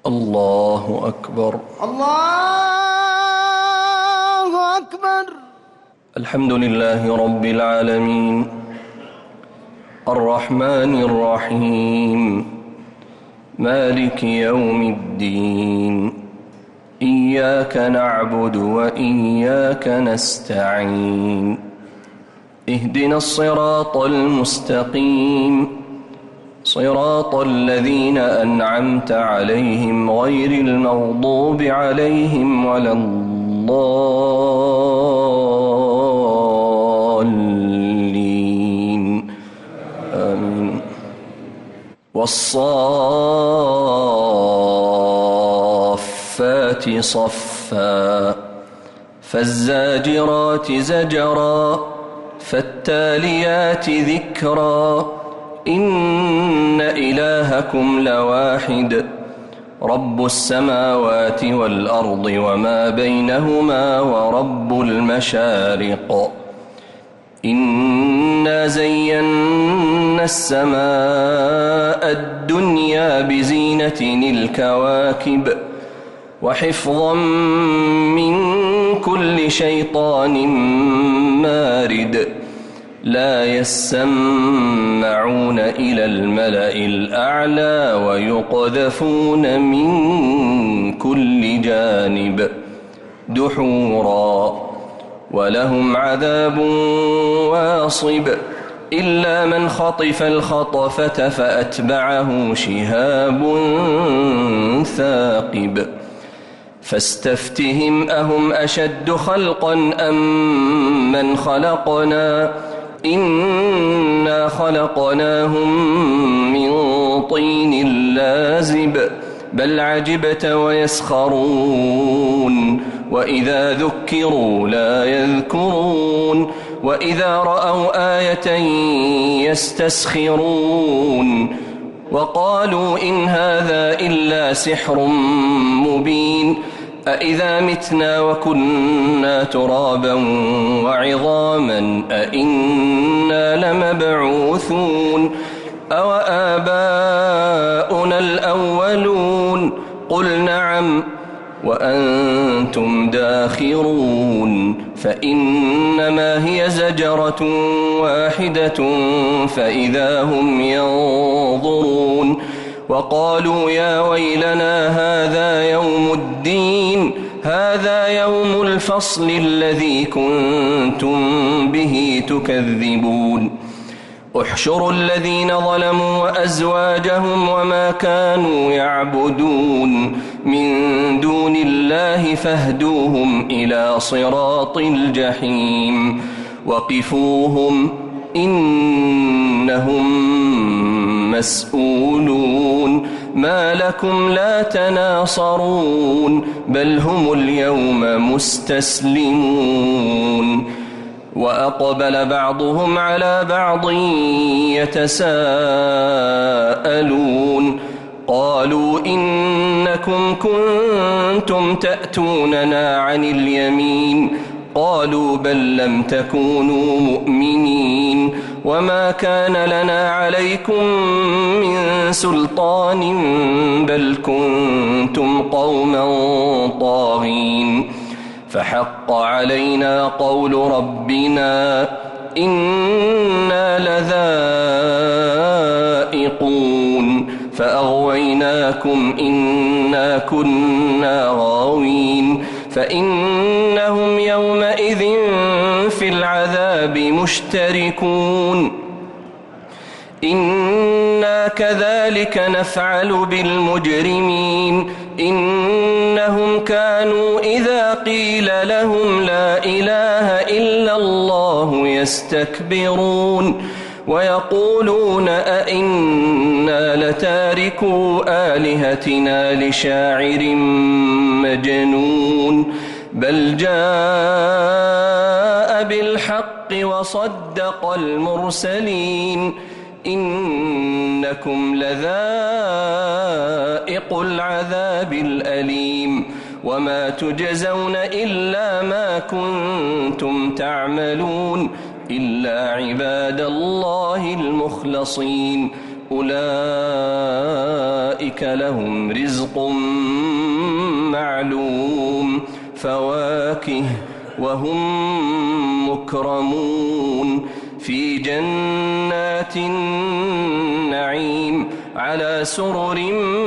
الله أكبر. الله أكبر. الحمد لله رب العالمين الرحمن الرحيم مالك يوم الدين إياك نعبد وإياك نستعين اهدنا الصراط المستقيم صراط الذين أنعمت عليهم غير المغضوب عليهم ولا الضالين آمين. والصافات صفا فالزاجرات زجرا فالتاليات ذكرا إن إلهكم لواحد رب السماوات والأرض وما بينهما ورب المشارق إنا زينا السماء الدنيا بزينة الكواكب وحفظا من كل شيطان مارد لا يسمعون إلى الملأ الأعلى ويقذفون من كل جانب دحورا ولهم عذاب واصب إلا من خطف الخطفة فأتبعه شهاب ثاقب فاستفتهم أهم أشد خلقا أم من خلقنا إنا خلقناهم من طين لازب بل عجبت ويسخرون وإذا ذكروا لا يذكرون وإذا رأوا آية يستسخرون وقالوا إن هذا إلا سحر مبين أإذا متنا وكنا ترابا وعظاما أإنا لمبعوثون أوآباؤنا الأولون قل نعم وأنتم داخرون فإنما هي زجرة واحدة فإذا هم ينظرون وقالوا يا ويلنا هذا يوم الدين هذا يوم الفصل الذي كنتم به تكذبون احشروا الذين ظلموا وأزواجهم وما كانوا يعبدون من دون الله فاهدوهم إلى صراط الجحيم وقفوهم إنهم مسؤولون ما لكم لا تناصرون بل هم اليوم مستسلمون وأقبل بعضهم على بعض يتساءلون قالوا إنكم كنتم تأتوننا عن اليمين قالوا بل لم تكونوا مؤمنين وما كان لنا عليكم من سلطان بل كنتم قوما طاغين فحق علينا قول ربنا إنا لذائقون فأغويناكم إنا كنا غاوين فإنهم يومئذ في العذاب مشتركون إنا كذلك نفعل بالمجرمين إنهم كانوا إذا قيل لهم لا إله إلا الله يستكبرون ويقولون أئنا لتاركو آلهتنا لشاعر مجنون بل جاء بالحق وصدق المرسلين إنكم لذائق العذاب الأليم وما تجزون إلا ما كنتم تعملون إلا عباد الله المخلصين أولئك لهم رزق معلوم فواكه وهم مكرمون في جنات النعيم على سرر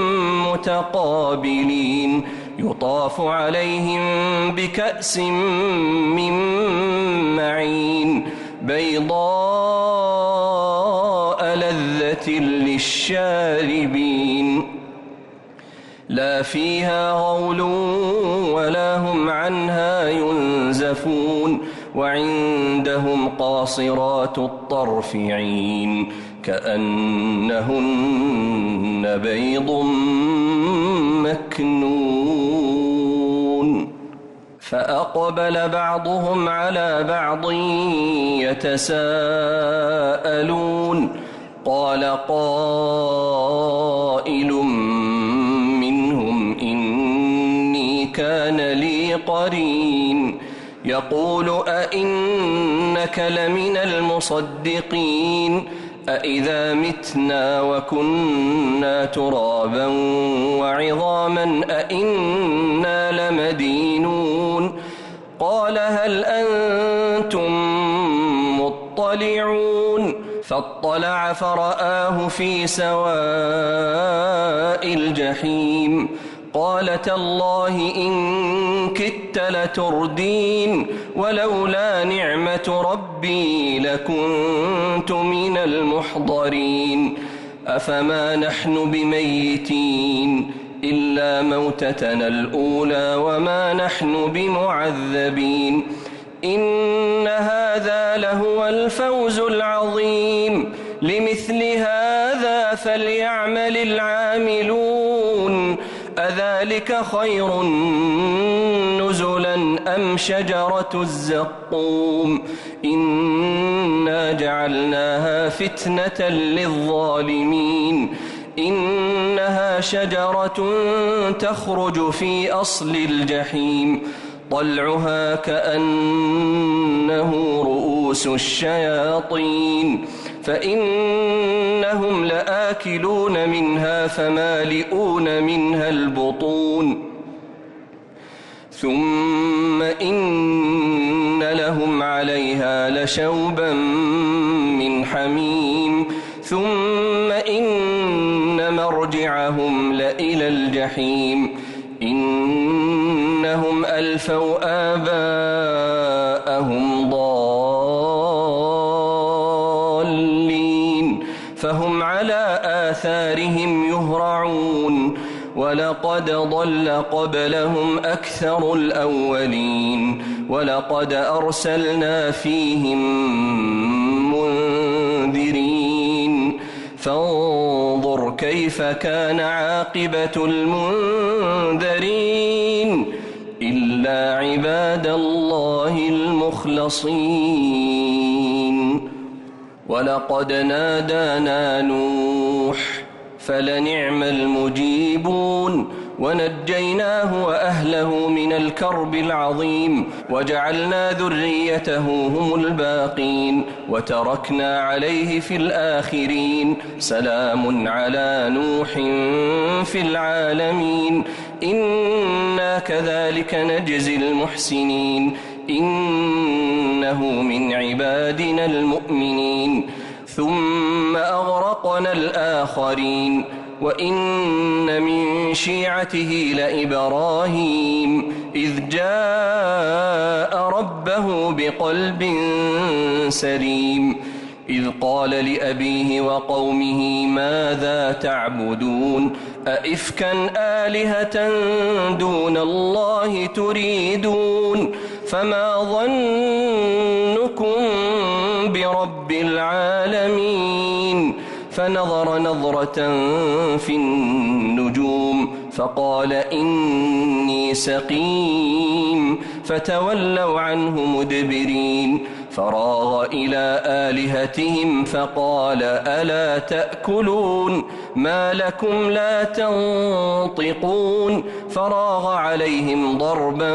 متقابلين يطاف عليهم بكأس من معين بيضاء لذة للشاربين لا فيها غول ولا هم عنها ينزفون وعندهم قاصرات الطرف عين كأنهن بيض مكنون فأقبل بعضهم على بعض يتساءلون قال قائل منهم إني كان لي قرين يقول أئنك لمن المصدقين أإذا متنا وكنا ترابا وعظاما أئنا لمدينون قال هل أنتم مطلعون فاطلع فرآه في سواء الجحيم قال تالله إن كدت لتردين ولولا نعمة ربي لكنت من المحضرين أفما نحن بميتين إلا موتتنا الأولى وما نحن بمعذبين إن هذا لهو الفوز العظيم لمثل هذا فليعمل العاملون أذلك خير نزلا أم شجرة الزقوم إنا جعلناها فتنة للظالمين إنها شجرة تخرج في أصل الجحيم طلعها كأنه رؤوس الشياطين فإنهم لآكلون منها فمالئون منها البطون ثم إن لهم عليها لشوبا من حميم ثم إن مرجعهم لإلى الجحيم إنهم ألفوا آباءهم ضالين فهم على آثارهم يهرعون ولقد ضل قبلهم أكثر الأولين ولقد أرسلنا فيهم منذرين فانظر كيف كان عاقبة المنذرين إلا عباد الله المخلصين ولقد نادانا نوح فلنعم المجيبون ونجيناه وأهله من الكرب العظيم وجعلنا ذريته هم الباقين وتركنا عليه في الآخرين سلام على نوح في العالمين إنا كذلك نجزي المحسنين إنه من عبادنا المؤمنين ثم أغرقنا الآخرين وإن من شيعته لإبراهيم إذ جاء ربه بقلب سليم إذ قال لأبيه وقومه ماذا تعبدون أئفكا آلهة دون الله تريدون فما ظنكم برب العالمين فنظر نظرة في النجوم فقال إني سقيم فتولوا عنه مدبرين فراغ إلى آلهتهم فقال ألا تأكلون ما لكم لا تنطقون فراغ عليهم ضربا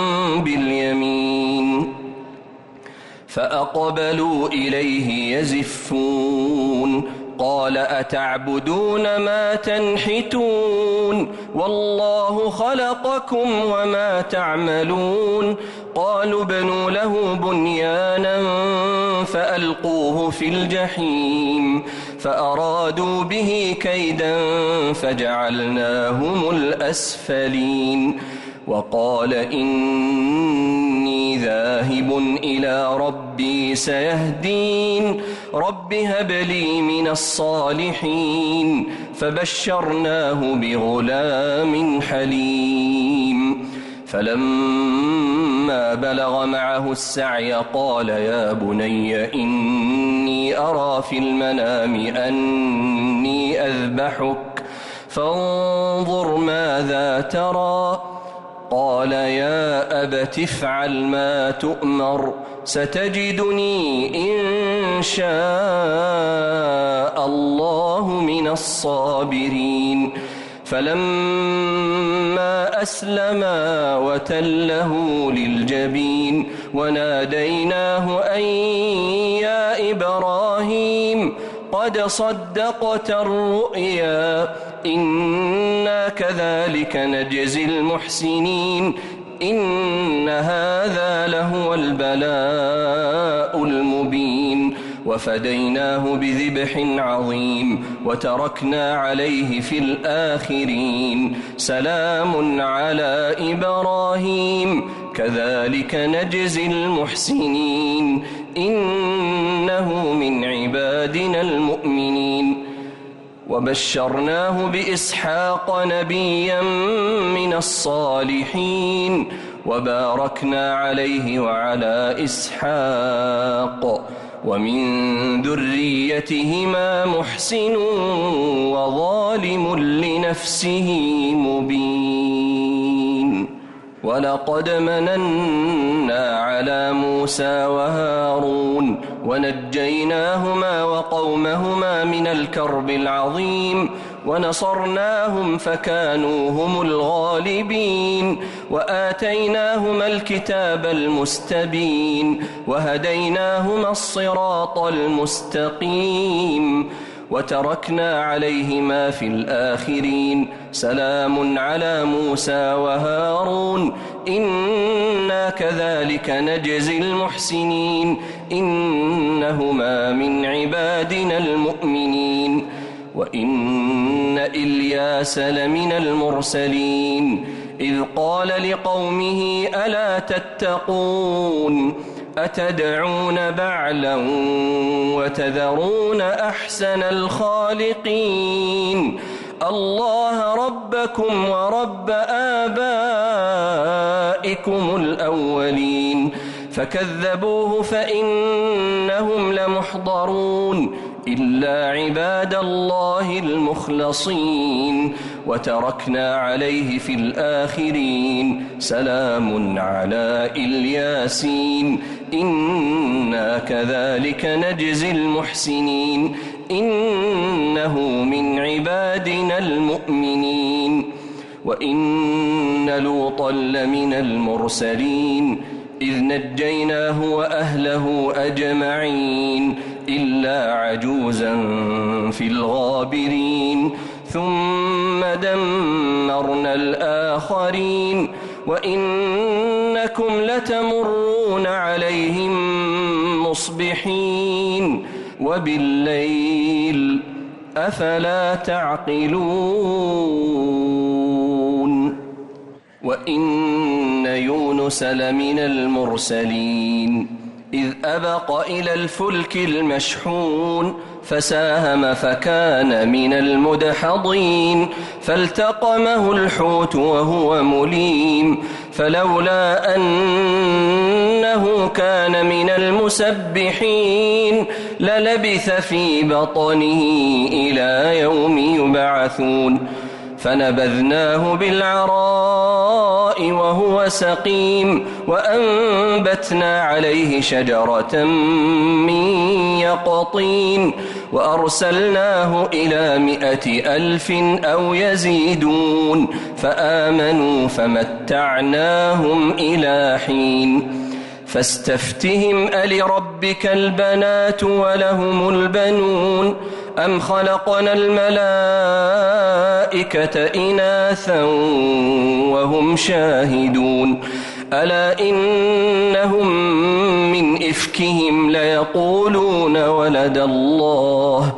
باليمين فأقبلوا إليه يزفون قال أتعبدون ما تنحتون والله خلقكم وما تعملون قالوا ابنوا له بنيانا فألقوه في الجحيم فأرادوا به كيدا فجعلناهم الأسفلين وقال إني ذاهب إلى ربي سيهدين رب هب لي من الصالحين فبشرناه بغلام حليم فلما بلغ معه السعي قال يا بني إني أرى في المنام أني أذبحك فانظر ماذا ترى قال يا أبت افعل ما تؤمر ستجدني إن شاء الله من الصابرين فلما أسلما وتله للجبين وناديناه أن يا إبراهيم قد صدقت الرؤيا إنا كذلك نجزي المحسنين إن هذا لهو البلاء المبين وفديناه بذبح عظيم وتركنا عليه في الآخرين سلام على إبراهيم كذلك نجزي المحسنين إنه من عبادنا المؤمنين وبشرناه بإسحاق نبيا من الصالحين وباركنا عليه وعلى إسحاق ومن ذريتهما محسن وظالم لنفسه مبين ولقد مننا على موسى وهارون ونجيناهما وقومهما من الكرب العظيم ونصرناهم فكانوا هم الغالبين وآتيناهما الكتاب المستبين وهديناهما الصراط المستقيم وتركنا عليهما في الآخرين سلام على موسى وهارون إنا كذلك نجزي المحسنين إنهما من عبادنا المؤمنين وإن إلياس لمن المرسلين إذ قال لقومه ألا تتقون أتدعون بعلا وتذرون أحسن الخالقين الله ربكم ورب آبائكم الأولين فكذبوه فإنهم لمحضرون إلا عباد الله المخلصين وتركنا عليه في الآخرين سلام على الياسين إنا كذلك نجزي المحسنين إنه من عبادنا المؤمنين وإن لوطا لمن المرسلين إذ نجيناه وأهله أجمعين إلا عجوزا في الغابرين ثم دمرنا الآخرين وإنكم لتمرون عليهم مصبحين وبالليل أفلا تعقلون وإن يونس لمن المرسلين إذ أبق إلى الفلك المشحون فساهم فكان من المدحضين فالتقمه الحوت وهو مليم فلولا أنه كان من المسبحين للبث في بطنه إلى يوم يبعثون فنبذناه بالعراء وهو سقيم وأنبتنا عليه شجرة من يقطين وأرسلناه إلى 100,000 أو يزيدون فآمنوا فمتعناهم إلى حين فاستفتهم ألربك البنات ولهم البنون أم خلقنا الملائكة إناثا وهم شاهدون ألا إنهم من إفكهم ليقولون ولد الله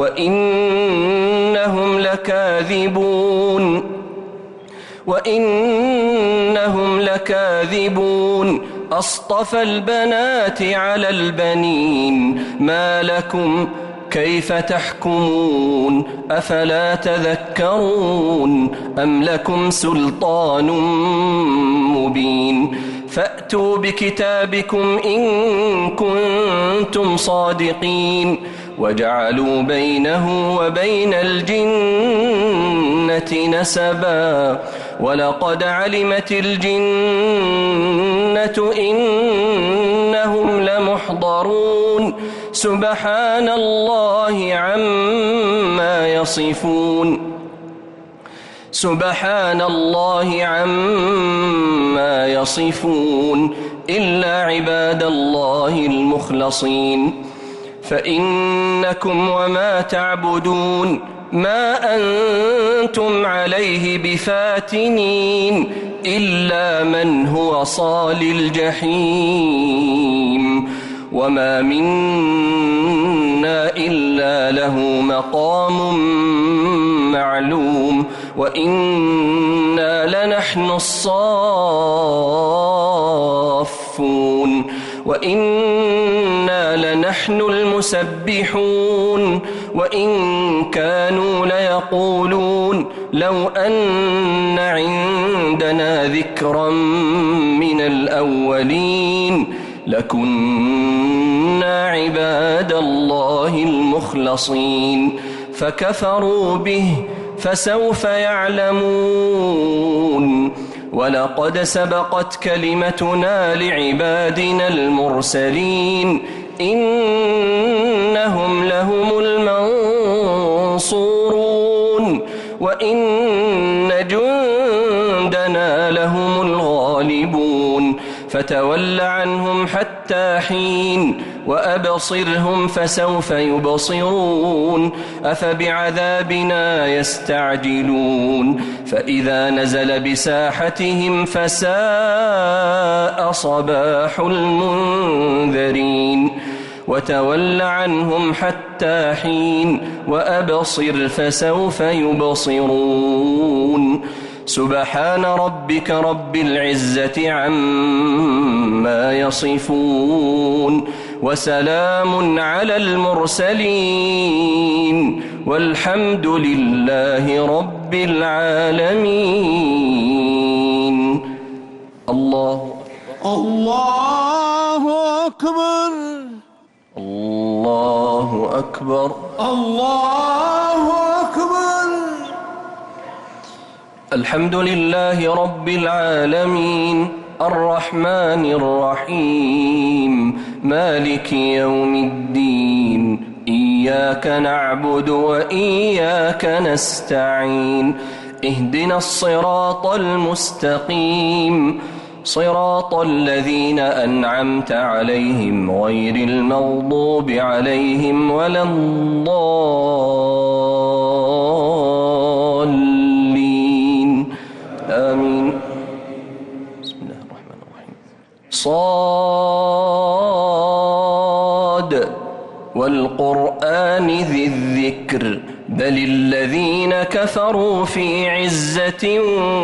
وإنهم لكاذبون أصطفى البنات على البنين ما لكم كيف تحكمون أفلا تذكرون أم لكم سلطان مبين فأتوا بكتابكم إن كنتم صادقين وجعلوا بينه وبين الجنة نسبا ولقد علمت الجنة إنهم لمحضرون سبحان الله عما يصفون إلا عباد الله المخلصين فإنكم وما تعبدون ما أنتم عليه بفاتنين إلا من هو صال الجحيم وما منا إلا له مقام معلوم وإنا لنحن الصافون وإنا لنحن المسبحون وإن كانوا ليقولون لو أن عندنا ذكرا من الأولين لكنا عباد الله المخلصين فكفروا به فسوف يعلمون ولقد سبقت كلمتنا لعبادنا المرسلين إنهم لهم المنصورون وإن جندنا لهم الغالبون فتول عنهم حتى حين وأبصرهم فسوف يبصرون أفبعذابنا يستعجلون فإذا نزل بساحتهم فساء صباح المنذرين وتول عنهم حتى حين وأبصر فسوف يبصرون سبحان ربك رب العزة عما يصفون وسلام على المرسلين والحمد لله رب العالمين. الله أكبر الله أكبر الله أكبر. الحمد لله رب العالمين الرحمن الرحيم مالك يوم الدين إياك نعبد وإياك نستعين اهدنا الصراط المستقيم صراط الذين أنعمت عليهم غير المغضوب عليهم ولا الضالين آمين. بسم الله الرحمن الرحيم. صاد والقرآن ذي الذكر بل الذين كفروا في عزة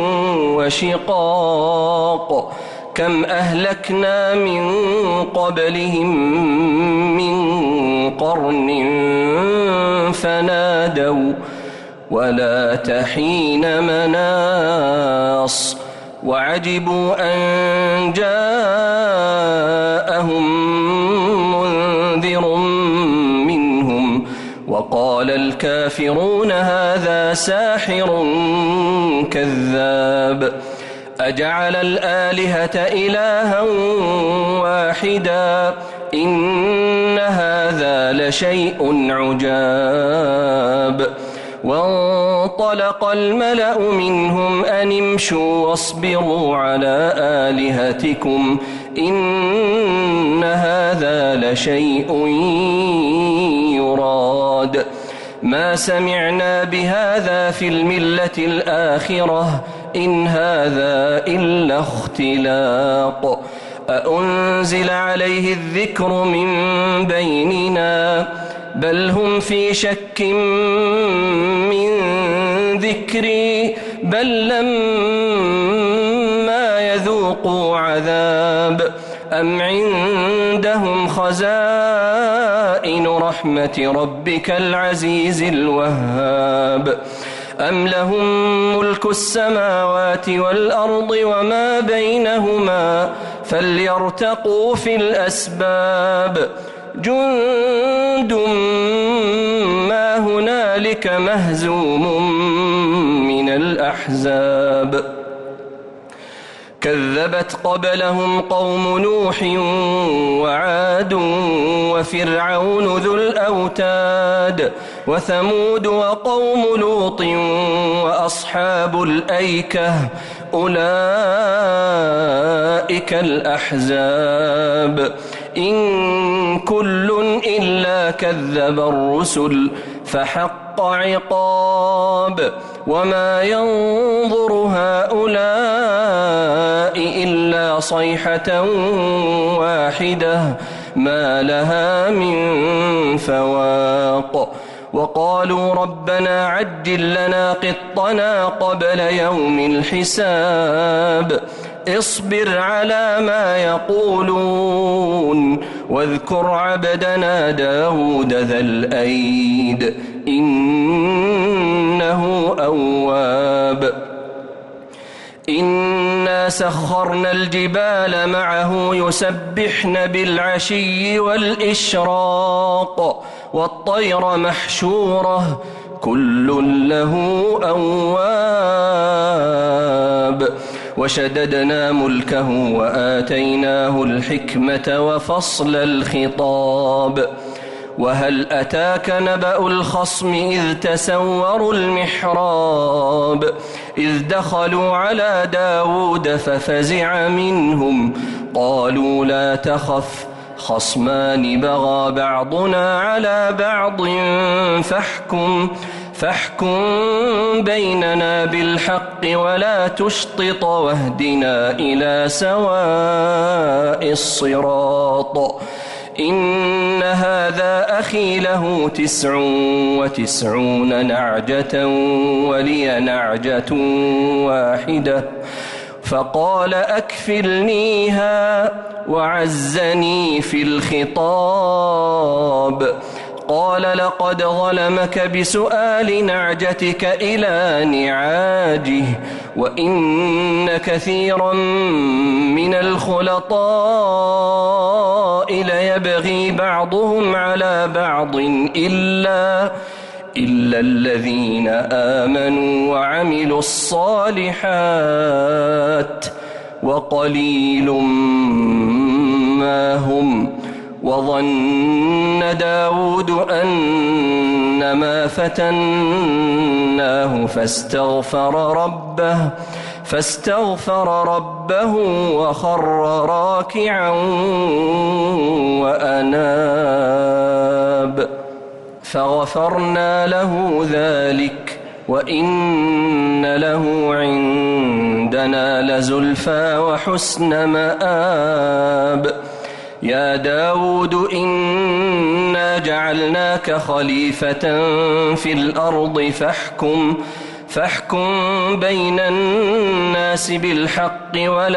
وشقاق كم أهلكنا من قبلهم من قرن فنادوا ولا تحين مناص وعجبوا أن جاءهم منذر منهم وقال الكافرون هذا ساحر كذاب أجعل الآلهة إلها واحدا إن هذا لشيء عجاب وانطلق الملأ منهم أن امشوا واصبروا على آلهتكم إن هذا لشيء يراد ما سمعنا بهذا في الملة الآخرة إن هذا إلا اختلاق أأنزل عليه الذكر من بيننا بل هم في شك من ذكري بل لما يذوقوا عذاب أم عندهم خزائن رحمة ربك العزيز الوهاب أم لهم ملك السماوات والأرض وما بينهما فليرتقوا في الأسباب جند ما هنالك مهزوم من الأحزاب كذبت قبلهم قوم نوح وعاد وفرعون ذو الأوتاد وثمود وقوم لوط وأصحاب الأيكة أولئك الأحزاب إن كل إلا كذب الرسل فحق عقاب وما ينظر هؤلاء إلا صيحة واحدة ما لها من فواق وقالوا ربنا عجل لنا قطنا قبل يوم الحساب اصبر على ما يقولون واذكر عبدنا داود ذا الأيد إنه أواب إنا سخرنا الجبال معه يسبحن بالعشي والإشراق والطير محشورة كل له أواب وشددنا ملكه وآتيناه الحكمة وفصل الخطاب وهل أتاك نبأ الخصم إذ تسوروا المحراب إذ دخلوا على داود ففزع منهم قالوا لا تخف خصمان بغى بعضنا على بعض فاحكم بيننا بالحق ولا تشطط واهدنا إلى سواء الصراط إن هذا أخي له 99 نعجة ولي نعجة واحدة فقال أكفلنيها وعزني في الخطاب قال لقد ظلمك بسؤال نعجتك إلى نعاجه وإن كثيرا من الخلطاء ليبغي بعضهم على بعض إلا الذين آمنوا وعملوا الصالحات وقليل ما هم وظن داود أنما فتناه فاستغفر ربه وخر راكعا وأناب فغفرنا له ذلك وإن له عندنا لزلفى وحسن مآب يا داود إنا جعلناك خليفة في الأرض فاحكم بين الناس بالحق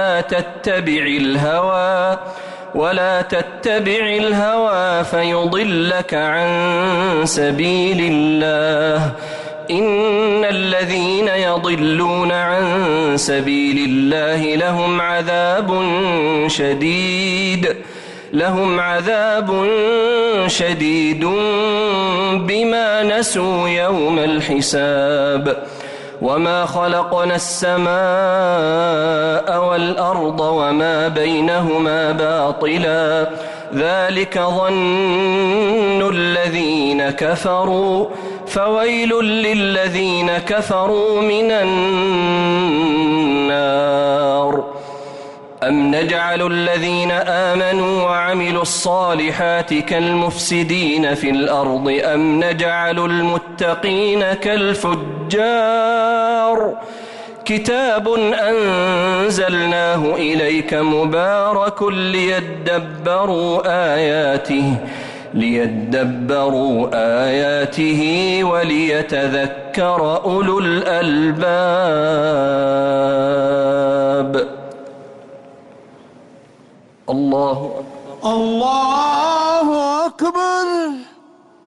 ولا تتبع الهوى فيضلك عن سبيل الله إن الذين يضلون عن سبيل الله لهم عذاب شديد بما نسوا يوم الحساب وما خلقنا السماء والأرض وما بينهما باطلا ذلك ظن الذين كفروا فويل للذين كفروا من النار أم نجعل الذين آمنوا وعملوا الصالحات كالمفسدين في الأرض أم نجعل المتقين كالفجار كتاب أنزلناه إليك مبارك ليدبروا آياته وليتذكر أولو الألباب. الله أكبر.